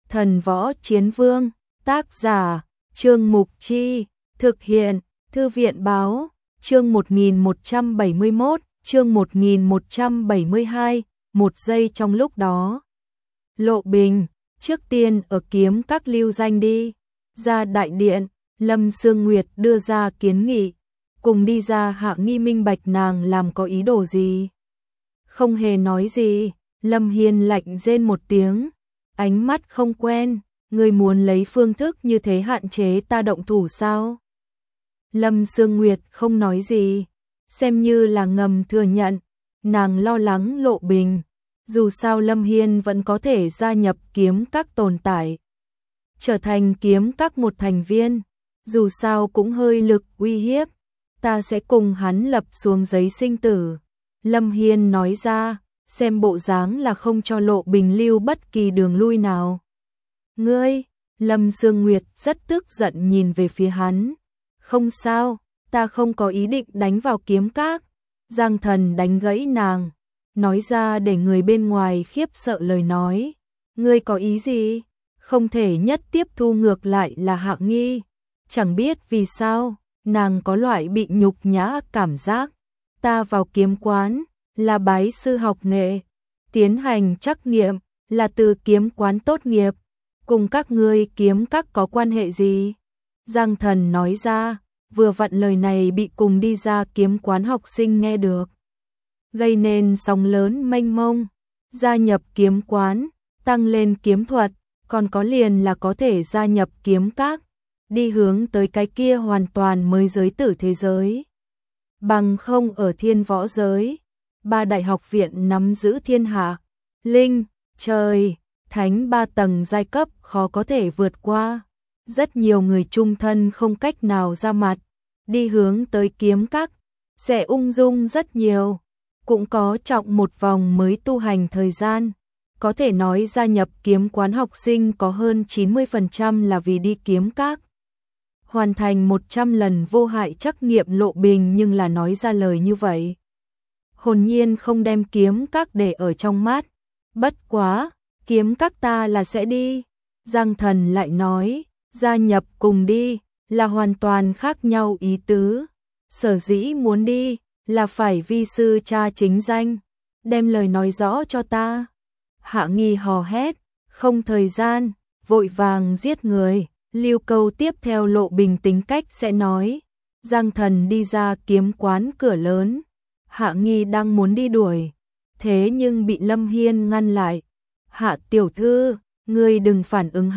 Thần Võ Chiến Vương, tác giả, Trương Mục Chi, thực hiện, Thư viện Báo, chương 1171, chương 1172, một giây trong lúc đó. Lộ Bình, trước tiên ở Kiếm Các lưu danh đi. Ra đại điện, Lâm Sương Nguyệt đưa ra kiến nghị, cùng đi ra. Hạ Nghi minh bạch nàng làm có ý đồ gì. Không hề nói gì, Lâm Hiên lạnh rên một tiếng, ánh mắt không quen, người muốn lấy phương thức như thế hạn chế ta động thủ sao? Lâm Sương Nguyệt không nói gì, xem như là ngầm thừa nhận, nàng lo lắng Lộ Bình, dù sao Lâm Hiên vẫn có thể gia nhập Kiếm Các tồn tại, trở thành Kiếm Các một thành viên, dù sao cũng hơi lực uy hiếp, ta sẽ cùng hắn lập xuống giấy sinh tử. Lâm Hiên nói ra, xem bộ dáng là không cho Lộ Bình lưu bất kỳ đường lui nào. Ngươi, Lâm Sương Nguyệt rất tức giận nhìn về phía hắn. Không sao, ta không có ý định đánh vào Kiếm Các. Giang Thần đánh gãy nàng, nói ra để người bên ngoài khiếp sợ lời nói. Ngươi có ý gì? Không thể nhất tiếp thu, ngược lại là Hạ Nghi. Chẳng biết vì sao, nàng có loại bị nhục nhã cảm giác. Ta vào kiếm quán, là bái sư học nghệ, tiến hành trắc nghiệm, là từ kiếm quán tốt nghiệp, cùng các ngươi Kiếm Các có quan hệ gì? Giang Thần nói ra, vừa vặn lời này bị cùng đi ra kiếm quán học sinh nghe được, gây nên sóng lớn mênh mông. Gia nhập kiếm quán, tăng lên kiếm thuật, còn có liền là có thể gia nhập Kiếm Các, đi hướng tới cái kia hoàn toàn mới giới tử thế giới. Bằng không ở thiên võ giới, ba đại học viện nắm giữ thiên hạ, linh, trời, thánh ba tầng giai cấp khó có thể vượt qua. Rất nhiều người chung thân không cách nào ra mặt, đi hướng tới Kiếm Các, sẽ ung dung rất nhiều, cũng có trọng một vòng mới tu hành thời gian. Có thể nói gia nhập kiếm quán học sinh có hơn 90% là vì đi Kiếm Các. Hoàn thành 100 lần vô hại trắc nghiệm. Lộ Bình nhưng là nói ra lời như vậy, hồn nhiên không đem Kiếm Các để ở trong mắt. Bất quá, Kiếm Các ta là sẽ đi. Giang Thần lại nói, gia nhập cùng đi, là hoàn toàn khác nhau ý tứ. Sở dĩ muốn đi, là phải vi sư cha chính danh, đem lời nói rõ cho ta. Hạ Nghi hò hét, không thời gian, vội vàng giết người. Lưu câu tiếp theo Lộ Bình tính cách sẽ nói. Giang Thần đi ra kiếm quán cửa lớn, Hạ Nghi đang muốn đi đuổi, thế nhưng bị Lâm Hiên ngăn lại. Hạ tiểu thư, ngươi đừng phản ứng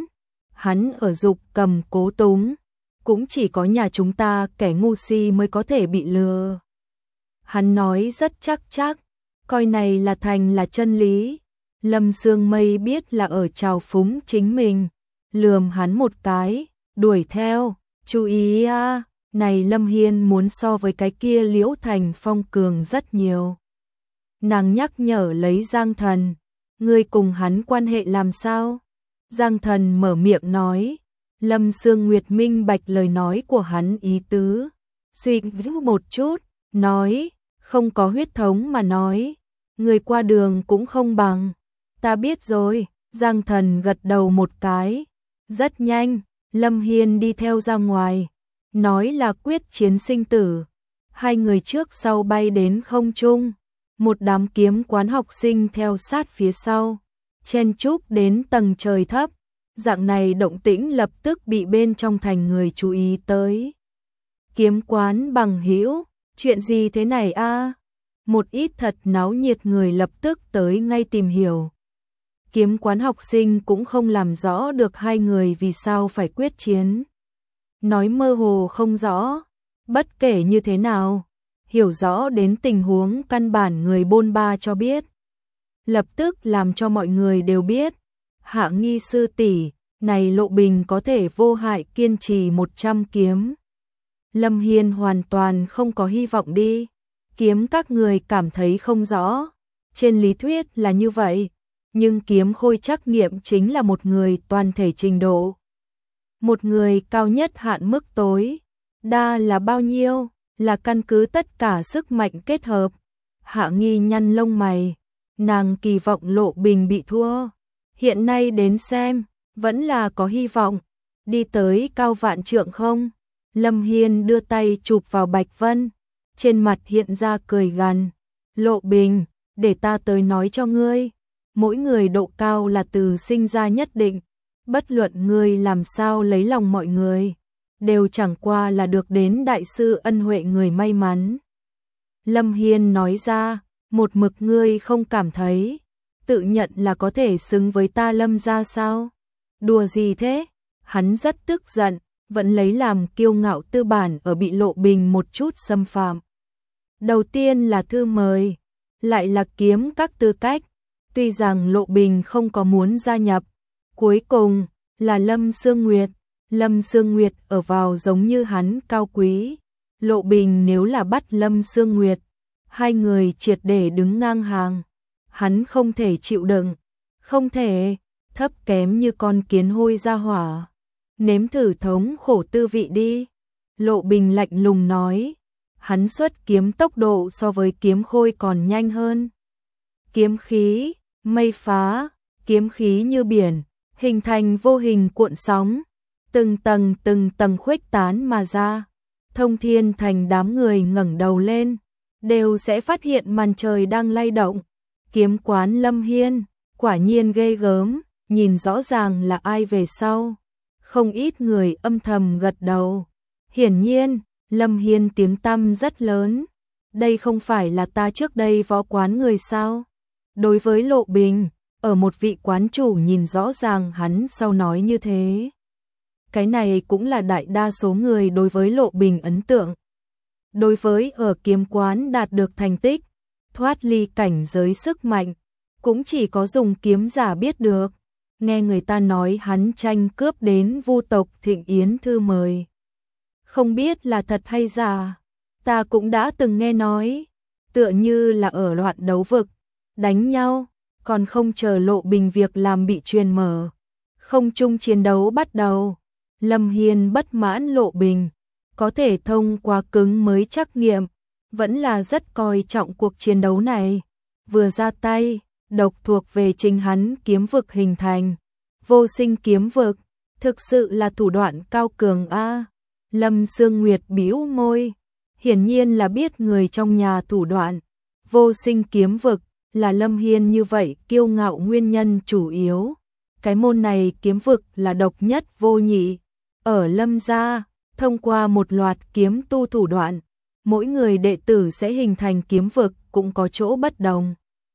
hắn ở dục cầm cố túng, cũng chỉ có nhà chúng ta kẻ ngu si mới có thể bị lừa. Hắn nói rất chắc, coi này là thành là chân lý. Lâm Sương Mây biết là ở trào phúng chính mình, lườm hắn một cái, đuổi theo. Chú ý a, này Lâm Hiên muốn so với cái kia Liễu Thành Phong cường rất nhiều. Nàng nhắc nhở lấy Giang Thần, ngươi cùng hắn quan hệ làm sao? Giang Thần mở miệng nói. Lâm Sương Nguyệt minh bạch lời nói của hắn ý tứ, suy nghĩ một chút, nói, không có huyết thống mà nói, người qua đường cũng không bằng. Ta biết rồi. Giang Thần gật đầu một cái. Rất nhanh, Lâm Hiên đi theo ra ngoài, nói là quyết chiến sinh tử. Hai người trước sau bay đến không trung, một đám kiếm quán học sinh theo sát phía sau, chen chúc đến tầng trời thấp. Dạng này động tĩnh lập tức bị bên trong thành người chú ý tới. Kiếm quán bằng hữu, chuyện gì thế này a? Một ít thật náo nhiệt người lập tức tới ngay tìm hiểu. Kiếm quán học sinh cũng không làm rõ được hai người vì sao phải quyết chiến. Nói mơ hồ không rõ, bất kể như thế nào, hiểu rõ đến tình huống căn bản người bôn ba cho biết. Lập tức làm cho mọi người đều biết. Hạ Nghi sư tỷ, này Lộ Bình có thể vô hại kiên trì 100 kiếm. Lâm Hiên hoàn toàn không có hy vọng đi. Kiếm các người cảm thấy không rõ. Trên lý thuyết là như vậy, nhưng kiếm khôi trắc nghiệm chính là một người toàn thể trình độ. Một người cao nhất hạn mức tối. Đa là bao nhiêu? Là căn cứ tất cả sức mạnh kết hợp. Hạ Nghi nhăn lông mày. Nàng kỳ vọng Lộ Bình bị thua. hiện nay đến xem, vẫn là có hy vọng, đi tới cao vạn trượng không? Lâm Hiên đưa tay chụp vào Bạch Vân, trên mặt hiện ra cười gằn, Lộ Bình, để ta tới nói cho ngươi, mỗi người độ cao là từ sinh ra nhất định, bất luận ngươi làm sao lấy lòng mọi người, đều chẳng qua là được đến đại sư ân huệ người may mắn. Lâm Hiên nói ra, một mực ngươi không cảm thấy, tự nhận là có thể xứng với ta Lâm gia sao? Đùa gì thế? Hắn rất tức giận, vẫn lấy làm kiêu ngạo tư bản ở bị Lộ Bình một chút xâm phạm. Đầu tiên là thư mời, lại là kiếm các tư cách, tuy rằng Lộ Bình không có muốn gia nhập, cuối cùng là Lâm Sương Nguyệt. Lâm Sương Nguyệt ở vào giống như hắn cao quý, Lộ Bình nếu là bắt Lâm Sương Nguyệt, hai người triệt để đứng ngang hàng, hắn không thể chịu đựng, không thể, thấp kém như con kiến hôi ra hỏa. Nếm thử thống khổ tư vị đi. Lộ Bình lạnh lùng nói, hắn xuất kiếm tốc độ so với kiếm khôi còn nhanh hơn. Kiếm khí, mây phá, kiếm khí như biển, hình thành vô hình cuộn sóng, từng tầng khuếch tán mà ra. Thông Thiên Thành đám người ngẩng đầu lên, đều sẽ phát hiện màn trời đang lay động. Kiếm quán Lâm Hiên, quả nhiên ghê gớm, nhìn rõ ràng là ai về sau. Không ít người âm thầm gật đầu. Hiển nhiên, Lâm Hiên tiếng tăm rất lớn. Đây không phải là ta trước đây võ quán người sao? Đối với Lộ Bình, ở một vị quán chủ nhìn rõ ràng hắn sau nói như thế. Cái này cũng là đại đa số người đối với Lộ Bình ấn tượng. Đối với ở kiếm quán đạt được thành tích, thoát ly cảnh giới sức mạnh, cũng chỉ có dùng kiếm giả biết được. Nghe người ta nói hắn tranh cướp đến Vu tộc Thịnh Yến thư mời. Không biết là thật hay giả, ta cũng đã từng nghe nói, tựa như là ở loạn đấu vực, đánh nhau, còn không chờ Lộ Bình việc làm bị truyền mở. Không chung chiến đấu bắt đầu, Lâm Hiên bất mãn Lộ Bình, có thể thông qua cứng mới trắc nghiệm, vẫn là rất coi trọng cuộc chiến đấu này. Vừa ra tay, độc thuộc về chính hắn kiếm vực hình thành. Vô sinh kiếm vực, thực sự là thủ đoạn cao cường a. Lâm Sương Nguyệt bĩu môi, hiển nhiên là biết người trong nhà thủ đoạn. Vô sinh kiếm vực là Lâm Hiên như vậy kiêu ngạo nguyên nhân chủ yếu. Cái môn này kiếm vực là độc nhất vô nhị. Ở Lâm gia, thông qua một loạt kiếm tu thủ đoạn, mỗi người đệ tử sẽ hình thành kiếm vực cũng có chỗ bất đồng.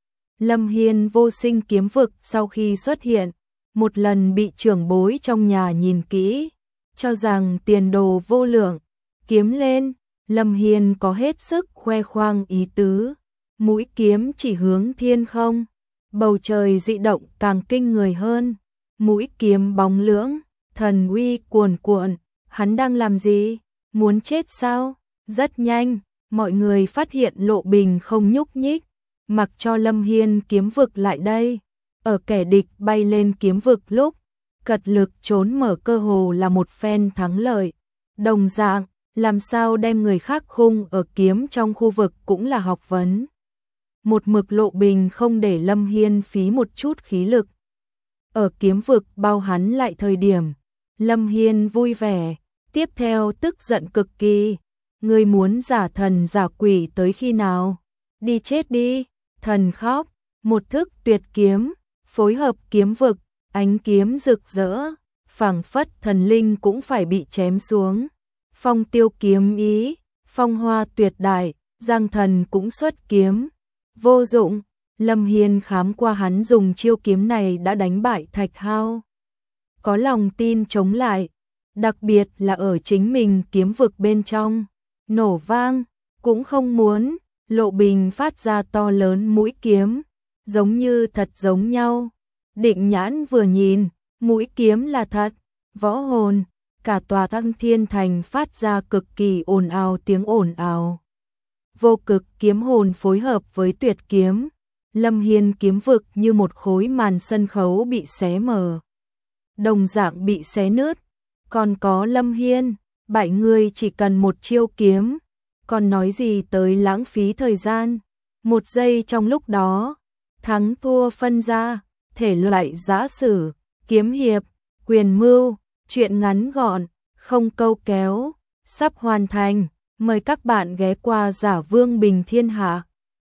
Lâm Hiên vô sinh kiếm vực sau khi xuất hiện, một lần bị trưởng bối trong nhà nhìn kỹ, cho rằng tiền đồ vô lượng, kiếm lên, Lâm Hiên có hết sức khoe khoang ý tứ, mũi kiếm chỉ hướng thiên không, bầu trời dị động càng kinh người hơn, mũi kiếm bóng lưỡng, thần uy cuồn cuộn, hắn đang làm gì? Muốn chết sao? Rất nhanh, mọi người phát hiện Lộ Bình không nhúc nhích, mặc cho Lâm Hiên kiếm vực lại đây. Ở kẻ địch bay lên kiếm vực lúc, cật lực trốn mở cơ hồ là một phen thắng lợi. Đồng dạng, làm sao đem người khác khung ở kiếm trong khu vực cũng là học vấn. Một mực Lộ Bình không để Lâm Hiên phí một chút khí lực. Ở kiếm vực bao hắn lại thời điểm, Lâm Hiên vui vẻ, tiếp theo tức giận cực kỳ. Ngươi muốn giả thần giả quỷ tới khi nào? Đi chết đi, thần khóc, một thức tuyệt kiếm, phối hợp kiếm vực, ánh kiếm rực rỡ, phảng phất thần linh cũng phải bị chém xuống. Phong tiêu kiếm ý, phong hoa tuyệt đại, Giang Thần cũng xuất kiếm. Vô dụng, Lâm Hiên khám qua hắn dùng chiêu kiếm này đã đánh bại Thạch Hao. Có lòng tin chống lại, đặc biệt là ở chính mình kiếm vực bên trong. Nổ vang, cũng không muốn, Lộ Bình phát ra to lớn mũi kiếm, giống như thật giống nhau. Định Nhãn vừa nhìn, mũi kiếm là thật, võ hồn, cả tòa Thăng Thiên Thành phát ra cực kỳ ồn ào tiếng ồn ào. Vô cực kiếm hồn phối hợp với tuyệt kiếm, Lâm Hiên kiếm vực như một khối màn sân khấu bị xé mở. Đồng dạng bị xé nứt, còn có Lâm Hiên, bại người chỉ cần một chiêu kiếm, còn nói gì tới lãng phí thời gian. Một giây trong lúc đó, thắng thua phân ra, thể loại giã sử, kiếm hiệp, quyền mưu, truyện ngắn gọn, không câu kéo, sắp hoàn thành. Mời các bạn ghé qua Giả Vương Bình Thiên Hạ.